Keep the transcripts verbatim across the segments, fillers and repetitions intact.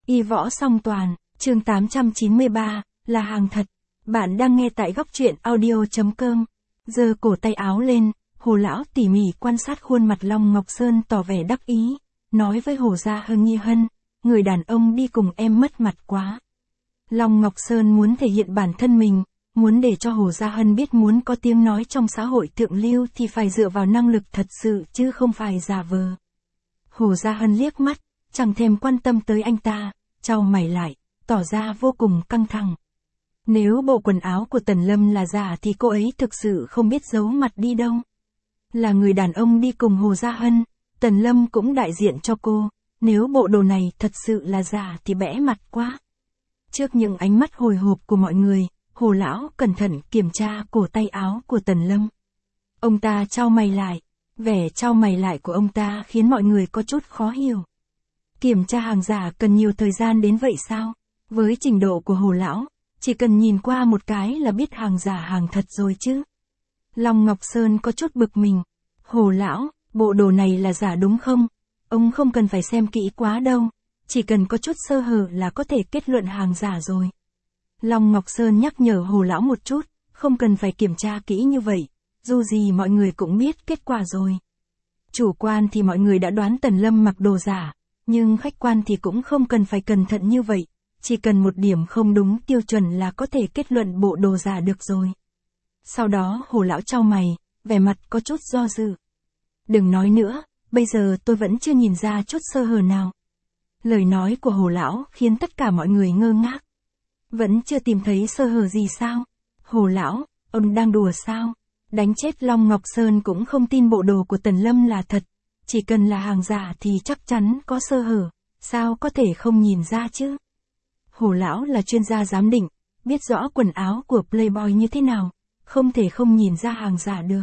Y võ song toàn, chương tám trăm chín mươi ba, là hàng thật. Bạn đang nghe tại góc truyện audio chấm com. Giơ cổ tay áo lên, Hồ lão tỉ mỉ quan sát khuôn mặt Long Ngọc Sơn tỏ vẻ đắc ý, nói với Hồ Gia Hân Nhi Hân, người đàn ông đi cùng em mất mặt quá. Long Ngọc Sơn muốn thể hiện bản thân mình, muốn để cho Hồ Gia Hân biết muốn có tiếng nói trong xã hội thượng lưu thì phải dựa vào năng lực thật sự chứ không phải giả vờ. Hồ Gia Hân liếc mắt, chẳng thèm quan tâm tới anh ta, chau mày lại, tỏ ra vô cùng căng thẳng. Nếu bộ quần áo của Tần Lâm là giả thì cô ấy thực sự không biết giấu mặt đi đâu. Là người đàn ông đi cùng Hồ Gia Hân, Tần Lâm cũng đại diện cho cô, nếu bộ đồ này thật sự là giả thì bẽ mặt quá. Trước những ánh mắt hồi hộp của mọi người, Hồ lão cẩn thận kiểm tra cổ tay áo của Tần Lâm. Ông ta chau mày lại, vẻ chau mày lại của ông ta khiến mọi người có chút khó hiểu. Kiểm tra hàng giả cần nhiều thời gian đến vậy sao? Với trình độ của Hồ lão, chỉ cần nhìn qua một cái là biết hàng giả hàng thật rồi chứ. Long Ngọc Sơn có chút bực mình. Hồ lão, bộ đồ này là giả đúng không? Ông không cần phải xem kỹ quá đâu, chỉ cần có chút sơ hở là có thể kết luận hàng giả rồi. Long Ngọc Sơn nhắc nhở Hồ lão một chút, không cần phải kiểm tra kỹ như vậy, dù gì mọi người cũng biết kết quả rồi. Chủ quan thì mọi người đã đoán Tần Lâm mặc đồ giả, nhưng khách quan thì cũng không cần phải cẩn thận như vậy, chỉ cần một điểm không đúng tiêu chuẩn là có thể kết luận bộ đồ giả được rồi. Sau đó Hồ lão chau mày, vẻ mặt có chút do dự. Đừng nói nữa, bây giờ tôi vẫn chưa nhìn ra chút sơ hở nào. Lời nói của Hồ lão khiến tất cả mọi người ngơ ngác. Vẫn chưa tìm thấy sơ hở gì sao? Hồ lão, ông đang đùa sao? Đánh chết Long Ngọc Sơn cũng không tin bộ đồ của Tần Lâm là thật. Chỉ cần là hàng giả thì chắc chắn có sơ hở, sao có thể không nhìn ra chứ? Hồ lão là chuyên gia giám định, biết rõ quần áo của Playboy như thế nào, không thể không nhìn ra hàng giả được.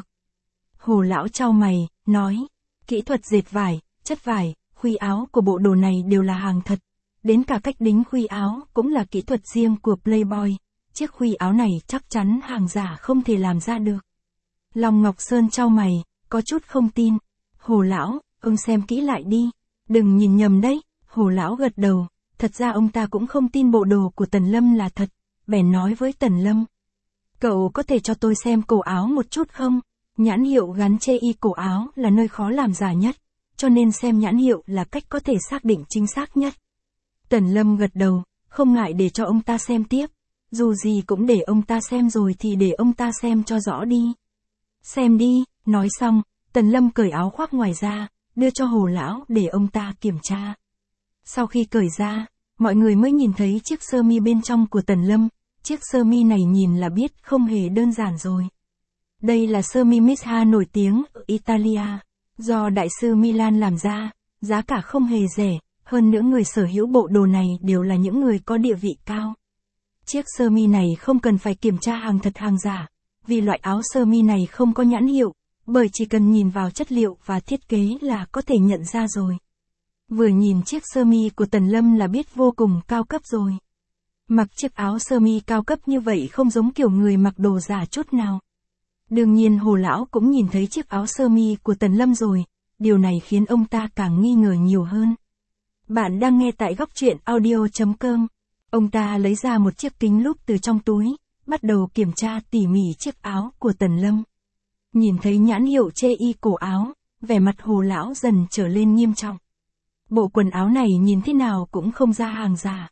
Hồ lão chau mày, nói, kỹ thuật dệt vải, chất vải, khuy áo của bộ đồ này đều là hàng thật. Đến cả cách đính khuy áo cũng là kỹ thuật riêng của Playboy, chiếc khuy áo này chắc chắn hàng giả không thể làm ra được. Long Ngọc Sơn chau mày, có chút không tin. Hồ lão, ông xem kỹ lại đi, đừng nhìn nhầm đấy. Hồ lão gật đầu, thật ra ông ta cũng không tin bộ đồ của Tần Lâm là thật, bèn nói với Tần Lâm. Cậu có thể cho tôi xem cổ áo một chút không? Nhãn hiệu gắn chê y cổ áo là nơi khó làm giả nhất, cho nên xem nhãn hiệu là cách có thể xác định chính xác nhất. Tần Lâm gật đầu, không ngại để cho ông ta xem tiếp, dù gì cũng để ông ta xem rồi thì để ông ta xem cho rõ đi. Xem đi, nói xong, Tần Lâm cởi áo khoác ngoài ra, đưa cho Hồ lão để ông ta kiểm tra. Sau khi cởi ra, mọi người mới nhìn thấy chiếc sơ mi bên trong của Tần Lâm, chiếc sơ mi này nhìn là biết không hề đơn giản rồi. Đây là sơ mi Misha nổi tiếng ở Italia, do đại sư Milan làm ra, giá cả không hề rẻ, hơn nữa người sở hữu bộ đồ này đều là những người có địa vị cao. Chiếc sơ mi này không cần phải kiểm tra hàng thật hàng giả, vì loại áo sơ mi này không có nhãn hiệu, bởi chỉ cần nhìn vào chất liệu và thiết kế là có thể nhận ra rồi. Vừa nhìn chiếc sơ mi của Tần Lâm là biết vô cùng cao cấp rồi. Mặc chiếc áo sơ mi cao cấp như vậy không giống kiểu người mặc đồ giả chút nào. Đương nhiên Hồ lão cũng nhìn thấy chiếc áo sơ mi của Tần Lâm rồi, điều này khiến ông ta càng nghi ngờ nhiều hơn. Bạn đang nghe tại góc truyện audio chấm com. Ông ta lấy ra một chiếc kính lúp từ trong túi, bắt đầu kiểm tra tỉ mỉ chiếc áo của Tần Lâm. Nhìn thấy nhãn hiệu chê y cổ áo, vẻ mặt Hồ lão dần trở lên nghiêm trọng. Bộ quần áo này nhìn thế nào cũng không ra hàng giả.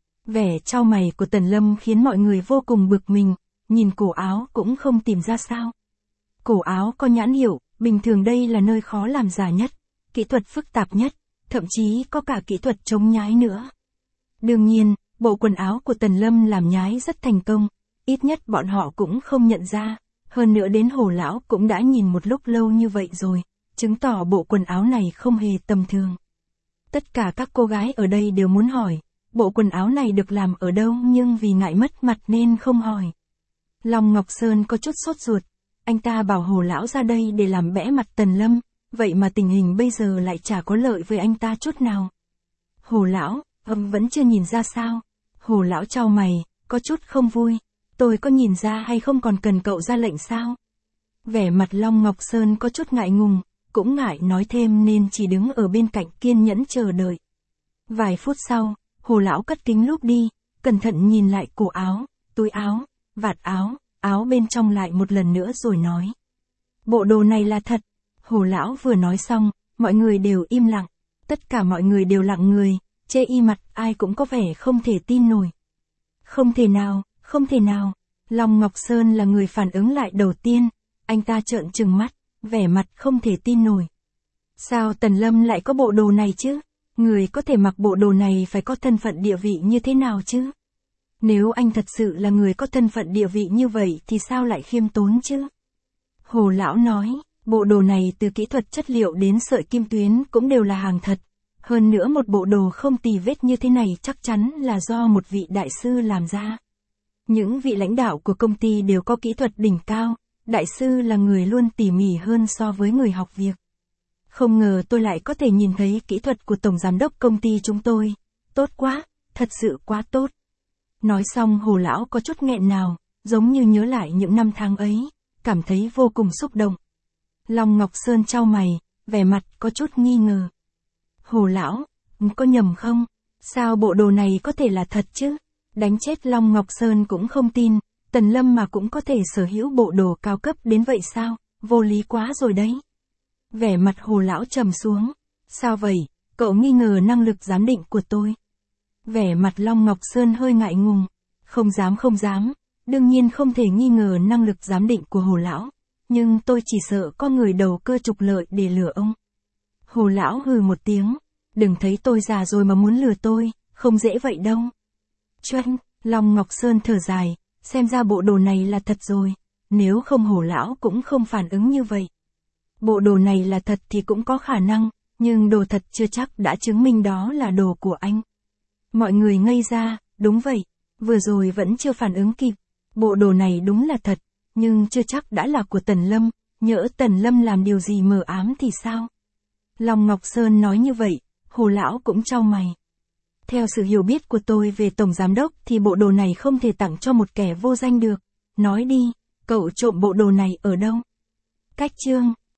Vẻ chau mày của Tần Lâm khiến mọi người vô cùng bực mình, nhìn cổ áo cũng không tìm ra sao. Cổ áo có nhãn hiệu, bình thường đây là nơi khó làm giả nhất, kỹ thuật phức tạp nhất, thậm chí có cả kỹ thuật chống nhái nữa. Đương nhiên, bộ quần áo của Tần Lâm làm nhái rất thành công, ít nhất bọn họ cũng không nhận ra, hơn nữa đến Hồ lão cũng đã nhìn một lúc lâu như vậy rồi, chứng tỏ bộ quần áo này không hề tầm thường. Tất cả các cô gái ở đây đều muốn hỏi, bộ quần áo này được làm ở đâu nhưng vì ngại mất mặt nên không hỏi. Long Ngọc Sơn có chút sốt ruột, anh ta bảo Hồ lão ra đây để làm bẽ mặt Tần Lâm, vậy mà tình hình bây giờ lại chả có lợi với anh ta chút nào. Hồ lão, ông vẫn chưa nhìn ra sao? Hồ lão chau mày, có chút không vui, tôi có nhìn ra hay không còn cần cậu ra lệnh sao? Vẻ mặt Long Ngọc Sơn có chút ngại ngùng, cũng ngại nói thêm nên chỉ đứng ở bên cạnh kiên nhẫn chờ đợi. Vài phút sau, Hồ lão cất kính lúp đi, cẩn thận nhìn lại cổ áo, túi áo, vạt áo, áo bên trong lại một lần nữa rồi nói. Bộ đồ này là thật. Hồ lão vừa nói xong, mọi người đều im lặng. Tất cả mọi người đều lặng người, chê y mặt, ai cũng có vẻ không thể tin nổi. Không thể nào, không thể nào. Long Ngọc Sơn là người phản ứng lại đầu tiên, anh ta trợn trừng mắt, vẻ mặt không thể tin nổi. Sao Tần Lâm lại có bộ đồ này chứ? Người có thể mặc bộ đồ này phải có thân phận địa vị như thế nào chứ? Nếu anh thật sự là người có thân phận địa vị như vậy thì sao lại khiêm tốn chứ? Hồ lão nói, bộ đồ này từ kỹ thuật chất liệu đến sợi kim tuyến cũng đều là hàng thật. Hơn nữa một bộ đồ không tì vết như thế này chắc chắn là do một vị đại sư làm ra. Những vị lãnh đạo của công ty đều có kỹ thuật đỉnh cao, đại sư là người luôn tỉ mỉ hơn so với người học việc. Không ngờ tôi lại có thể nhìn thấy kỹ thuật của tổng giám đốc công ty chúng tôi. Tốt quá, thật sự quá tốt. Nói xong Hồ lão có chút nghẹn nào, giống như nhớ lại những năm tháng ấy, cảm thấy vô cùng xúc động. Long Ngọc Sơn chau mày, vẻ mặt có chút nghi ngờ. Hồ lão, có nhầm không? Sao bộ đồ này có thể là thật chứ? Đánh chết Long Ngọc Sơn cũng không tin, Tần Lâm mà cũng có thể sở hữu bộ đồ cao cấp đến vậy sao? Vô lý quá rồi đấy. Vẻ mặt Hồ lão trầm xuống. Sao vậy? Cậu nghi ngờ năng lực giám định của tôi. Vẻ mặt Long Ngọc Sơn hơi ngại ngùng. Không dám không dám, đương nhiên không thể nghi ngờ năng lực giám định của Hồ lão. Nhưng tôi chỉ sợ có người đầu cơ trục lợi để lừa ông. Hồ lão hừ một tiếng. Đừng thấy tôi già rồi mà muốn lừa tôi, không dễ vậy đâu. Choanh, Long Ngọc Sơn thở dài, xem ra bộ đồ này là thật rồi. Nếu không Hồ lão cũng không phản ứng như vậy. Bộ đồ này là thật thì cũng có khả năng, nhưng đồ thật chưa chắc đã chứng minh đó là đồ của anh. Mọi người ngây ra, đúng vậy, vừa rồi vẫn chưa phản ứng kịp. Bộ đồ này đúng là thật, nhưng chưa chắc đã là của Tần Lâm, nhỡ Tần Lâm làm điều gì mờ ám thì sao? Long Ngọc Sơn nói như vậy, Hồ lão cũng chau mày. Theo sự hiểu biết của tôi về Tổng Giám Đốc thì bộ đồ này không thể tặng cho một kẻ vô danh được. Nói đi, cậu trộm bộ đồ này ở đâu? Cách chương